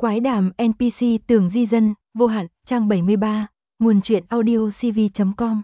Quái đàm NPC Tường Di Dân, vô hạn, trang 73, nguồn truyện audiocv.com.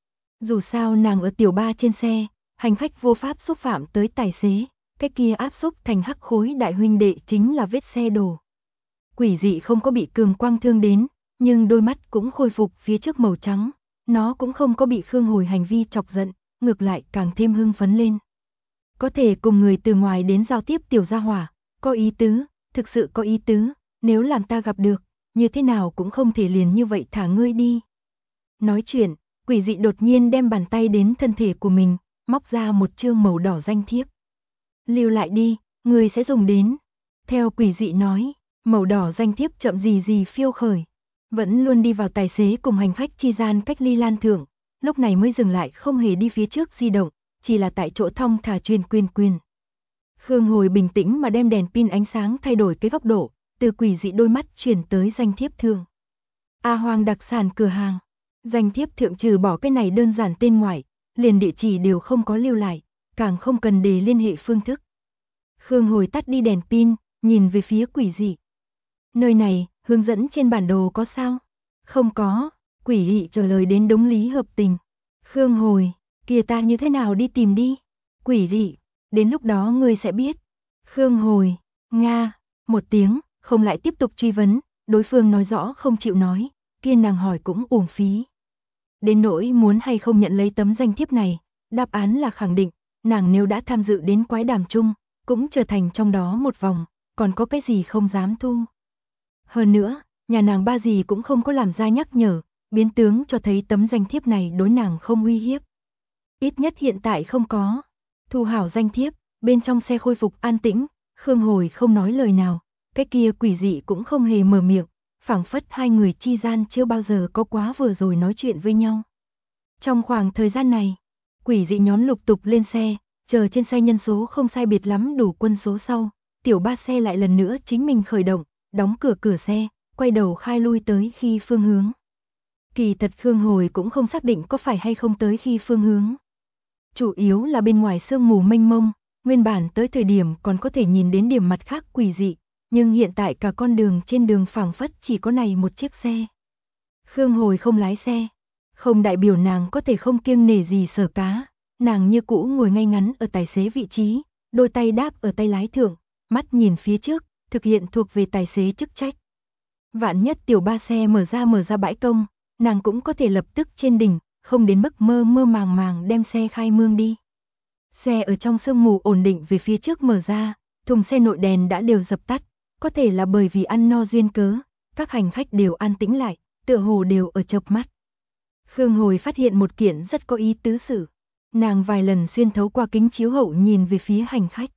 Dù sao nàng ở tiểu ba trên xe, hành khách vô pháp xúc phạm tới tài xế, cái kia áp xúc thành hắc khối đại huynh đệ chính là vết xe đổ. Quỷ dị không có bị cường quang thương đến, nhưng đôi mắt cũng khôi phục phía trước màu trắng, nó cũng không có bị Khương Hồi hành vi chọc giận, ngược lại càng thêm hưng phấn lên. Có thể cùng người từ ngoài đến giao tiếp tiểu gia hỏa, có ý tứ, thực sự có ý tứ, nếu làm ta gặp được, như thế nào cũng không thể liền như vậy thả ngươi đi. Nói chuyện, quỷ dị đột nhiên đem bàn tay đến thân thể của mình, móc ra một chương màu đỏ danh thiếp. Lưu lại đi, ngươi sẽ dùng đến. Theo quỷ dị nói, màu đỏ danh thiếp chậm gì phiêu khởi. Vẫn luôn đi vào tài xế cùng hành khách chi gian cách ly lan thượng, lúc này mới dừng lại không hề đi phía trước di động, chỉ là tại chỗ thong thả truyền quyền. Khương Hồi bình tĩnh mà đem đèn pin ánh sáng thay đổi cái góc độ, từ quỷ dị đôi mắt chuyển tới danh thiếp thượng. A Hoàng đặc sản cửa hàng. Danh thiếp thượng trừ bỏ cái này đơn giản tên ngoài, liền địa chỉ đều không có lưu lại, càng không cần để liên hệ phương thức. Khương Hồi tắt đi đèn pin, nhìn về phía quỷ dị. Nơi này, hướng dẫn trên bản đồ có sao? Không có, quỷ dị trả lời đến đống lý hợp tình. Khương Hồi, kìa ta như thế nào đi tìm đi? Quỷ dị, đến lúc đó ngươi sẽ biết. Khương Hồi, Nga, một tiếng, không lại tiếp tục truy vấn, đối phương nói rõ không chịu nói, kia nàng hỏi cũng uổng phí. Đến nỗi muốn hay không nhận lấy tấm danh thiếp này, đáp án là khẳng định, nàng nếu đã tham dự đến quái đàm chung, cũng trở thành trong đó một vòng, còn có cái gì không dám thu. Hơn nữa, nhà nàng ba gì cũng không có làm ra nhắc nhở, biến tướng cho thấy tấm danh thiếp này đối nàng không uy hiếp. Ít nhất hiện tại không có. Thu hảo danh thiếp, bên trong xe khôi phục an tĩnh, Khương Hồi không nói lời nào, cái kia quỷ dị cũng không hề mở miệng, phảng phất hai người chi gian chưa bao giờ có quá vừa rồi nói chuyện với nhau. Trong khoảng thời gian này, quỷ dị nhóm lục tục lên xe, chờ trên xe nhân số không sai biệt lắm đủ quân số sau, tiểu ba xe lại lần nữa chính mình khởi động, đóng cửa xe, quay đầu khai lui tới khi phương hướng. Kỳ thật Khương Hồi cũng không xác định có phải hay không tới khi phương hướng. Chủ yếu là bên ngoài sương mù mênh mông, nguyên bản tới thời điểm còn có thể nhìn đến điểm mặt khác quỷ dị, nhưng hiện tại cả con đường trên đường phảng phất chỉ có này một chiếc xe. Khương Hồi không lái xe, không đại biểu nàng có thể không kiêng nể gì sở cá, nàng như cũ ngồi ngay ngắn ở tài xế vị trí, đôi tay đáp ở tay lái thượng, mắt nhìn phía trước, thực hiện thuộc về tài xế chức trách. Vạn nhất tiểu ba xe mở ra bãi công, nàng cũng có thể lập tức trên đỉnh, không đến mức mơ màng đem xe khai mương đi. Xe ở trong sương mù ổn định về phía trước mở ra, thùng xe nội đèn đã đều dập tắt, có thể là bởi vì ăn no duyên cớ, các hành khách đều an tĩnh lại, tựa hồ đều ở chợp mắt. Khương Hồi phát hiện một kiện rất có ý tứ sự, nàng vài lần xuyên thấu qua kính chiếu hậu nhìn về phía hành khách,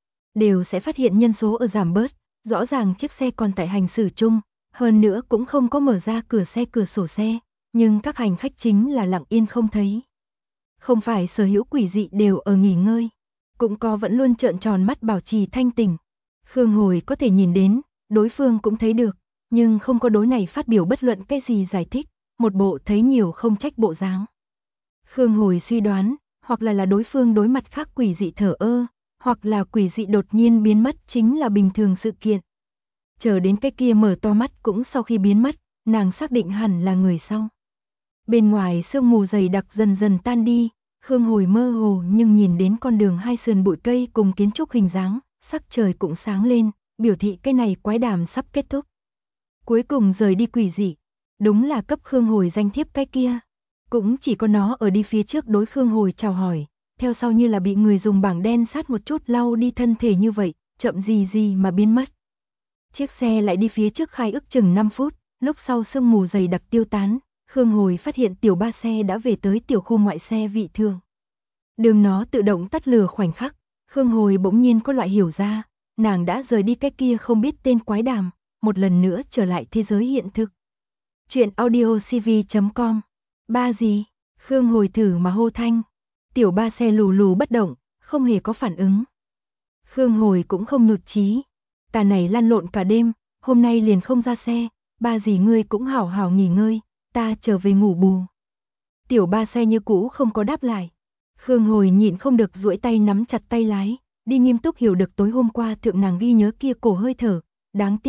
đều sẽ phát hiện nhân số ở giảm bớt, rõ ràng chiếc xe còn tại hành xử chung, hơn nữa cũng không có mở ra cửa sổ xe, nhưng các hành khách chính là lặng yên không thấy. Không phải sở hữu quỷ dị đều ở nghỉ ngơi, cũng có vẫn luôn trợn tròn mắt bảo trì thanh tỉnh. Khương Hồi có thể nhìn đến, đối phương cũng thấy được, nhưng không có đối này phát biểu bất luận cái gì giải thích, một bộ thấy nhiều không trách bộ dáng. Khương Hồi suy đoán, hoặc là đối phương đối mặt khác quỷ dị thờ ơ, hoặc là quỷ dị đột nhiên biến mất chính là bình thường sự kiện. Chờ đến cái kia mở to mắt cũng sau khi biến mất, nàng xác định hẳn là người sau. Bên ngoài sương mù dày đặc dần dần tan đi, Khương Hồi mơ hồ nhưng nhìn đến con đường hai sườn bụi cây cùng kiến trúc hình dáng, sắc trời cũng sáng lên, biểu thị cái này quái đàm sắp kết thúc. Cuối cùng rời đi quỷ dị, đúng là cấp Khương Hồi danh thiếp cái kia. Cũng chỉ có nó ở đi phía trước đối Khương Hồi chào hỏi, theo sau như là bị người dùng bảng đen sát một chút lau đi thân thể như vậy, chậm gì mà biến mất. Chiếc xe lại đi phía trước khai ước chừng 5 phút, lúc sau sương mù dày đặc tiêu tán, Khương Hồi phát hiện tiểu ba xe đã về tới tiểu khu ngoại xe vị thường. Đường nó tự động tắt lửa khoảnh khắc, Khương Hồi bỗng nhiên có loại hiểu ra, nàng đã rời đi cái kia không biết tên quái đàm, một lần nữa trở lại thế giới hiện thực. Chuyện audiocv.com. Ba gì? Khương Hồi thử mà hô thanh. Tiểu ba xe lù bất động, không hề có phản ứng. Khương Hồi cũng không nhụt chí. Ta này lăn lộn cả đêm, hôm nay liền không ra xe, ba gì ngươi cũng hảo hảo nghỉ ngơi, ta trở về ngủ bù. Tiểu ba xe như cũ không có đáp lại. Khương Hồi nhịn không được duỗi tay nắm chặt tay lái, đi nghiêm túc hiểu được tối hôm qua thượng nàng ghi nhớ kia cổ hơi thở, đáng tiếc,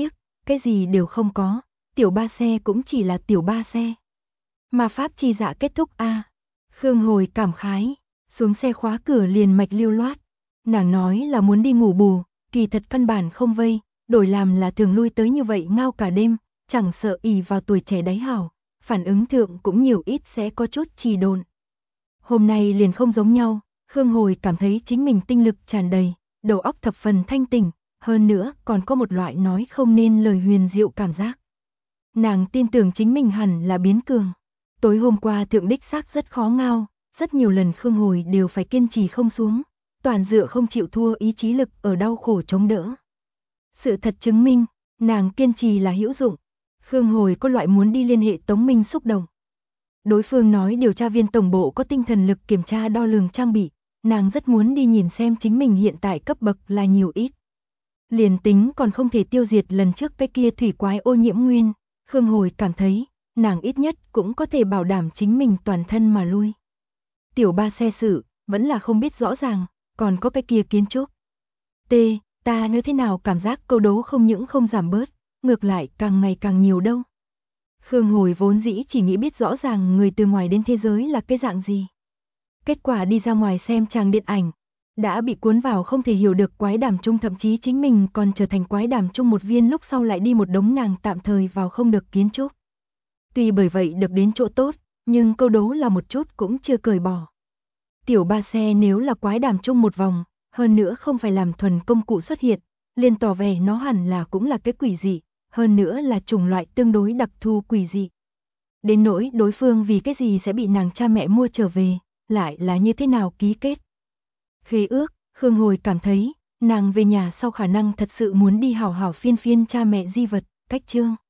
cái gì đều không có, tiểu ba xe cũng chỉ là tiểu ba xe. Mà pháp chi dạ kết thúc a. Khương Hồi cảm khái, xuống xe khóa cửa liền mạch lưu loát. Nàng nói là muốn đi ngủ bù, kỳ thật căn bản không vây, đổi làm là thường lui tới như vậy ngao cả đêm, chẳng sợ ỷ vào tuổi trẻ đáy hảo, phản ứng thượng cũng nhiều ít sẽ có chút trì độn. Hôm nay liền không giống nhau, Khương Hồi cảm thấy chính mình tinh lực tràn đầy, đầu óc thập phần thanh tỉnh, hơn nữa còn có một loại nói không nên lời huyền diệu cảm giác. Nàng tin tưởng chính mình hẳn là biến cường. Tối hôm qua thượng đích xác rất khó ngao, rất nhiều lần Khương Hồi đều phải kiên trì không xuống, toàn dựa không chịu thua ý chí lực ở đau khổ chống đỡ. Sự thật chứng minh, nàng kiên trì là hữu dụng. Khương Hồi có loại muốn đi liên hệ Tống Minh xúc động. Đối phương nói điều tra viên tổng bộ có tinh thần lực kiểm tra đo lường trang bị, nàng rất muốn đi nhìn xem chính mình hiện tại cấp bậc là nhiều ít. Liền tính còn không thể tiêu diệt lần trước cái kia thủy quái ô nhiễm nguyên, Khương Hồi cảm thấy, nàng ít nhất cũng có thể bảo đảm chính mình toàn thân mà lui. Tiểu ba xe sự, vẫn là không biết rõ ràng, còn có cái kia kiến trúc. Ta nếu thế nào cảm giác câu đấu không những không giảm bớt, ngược lại càng ngày càng nhiều đâu. Khương Hồi vốn dĩ chỉ nghĩ biết rõ ràng người từ ngoài đến thế giới là cái dạng gì. Kết quả đi ra ngoài xem tràng điện ảnh, đã bị cuốn vào không thể hiểu được quái đàm chung, thậm chí chính mình còn trở thành quái đàm chung một viên, lúc sau lại đi một đống nàng tạm thời vào không được kiến trúc. Tuy bởi vậy được đến chỗ tốt, nhưng câu đấu là một chút cũng chưa cởi bỏ. Tiểu ba xe nếu là quái đàm chung một vòng, hơn nữa không phải làm thuần công cụ xuất hiện, liền tỏ vẻ nó hẳn là cũng là cái quỷ dị, hơn nữa là chủng loại tương đối đặc thù quỷ dị. Đến nỗi đối phương vì cái gì sẽ bị nàng cha mẹ mua trở về, lại là như thế nào ký kết. Khế ước, Khương Hồi cảm thấy, nàng về nhà sau khả năng thật sự muốn đi hảo hảo phiên cha mẹ di vật, cách chương.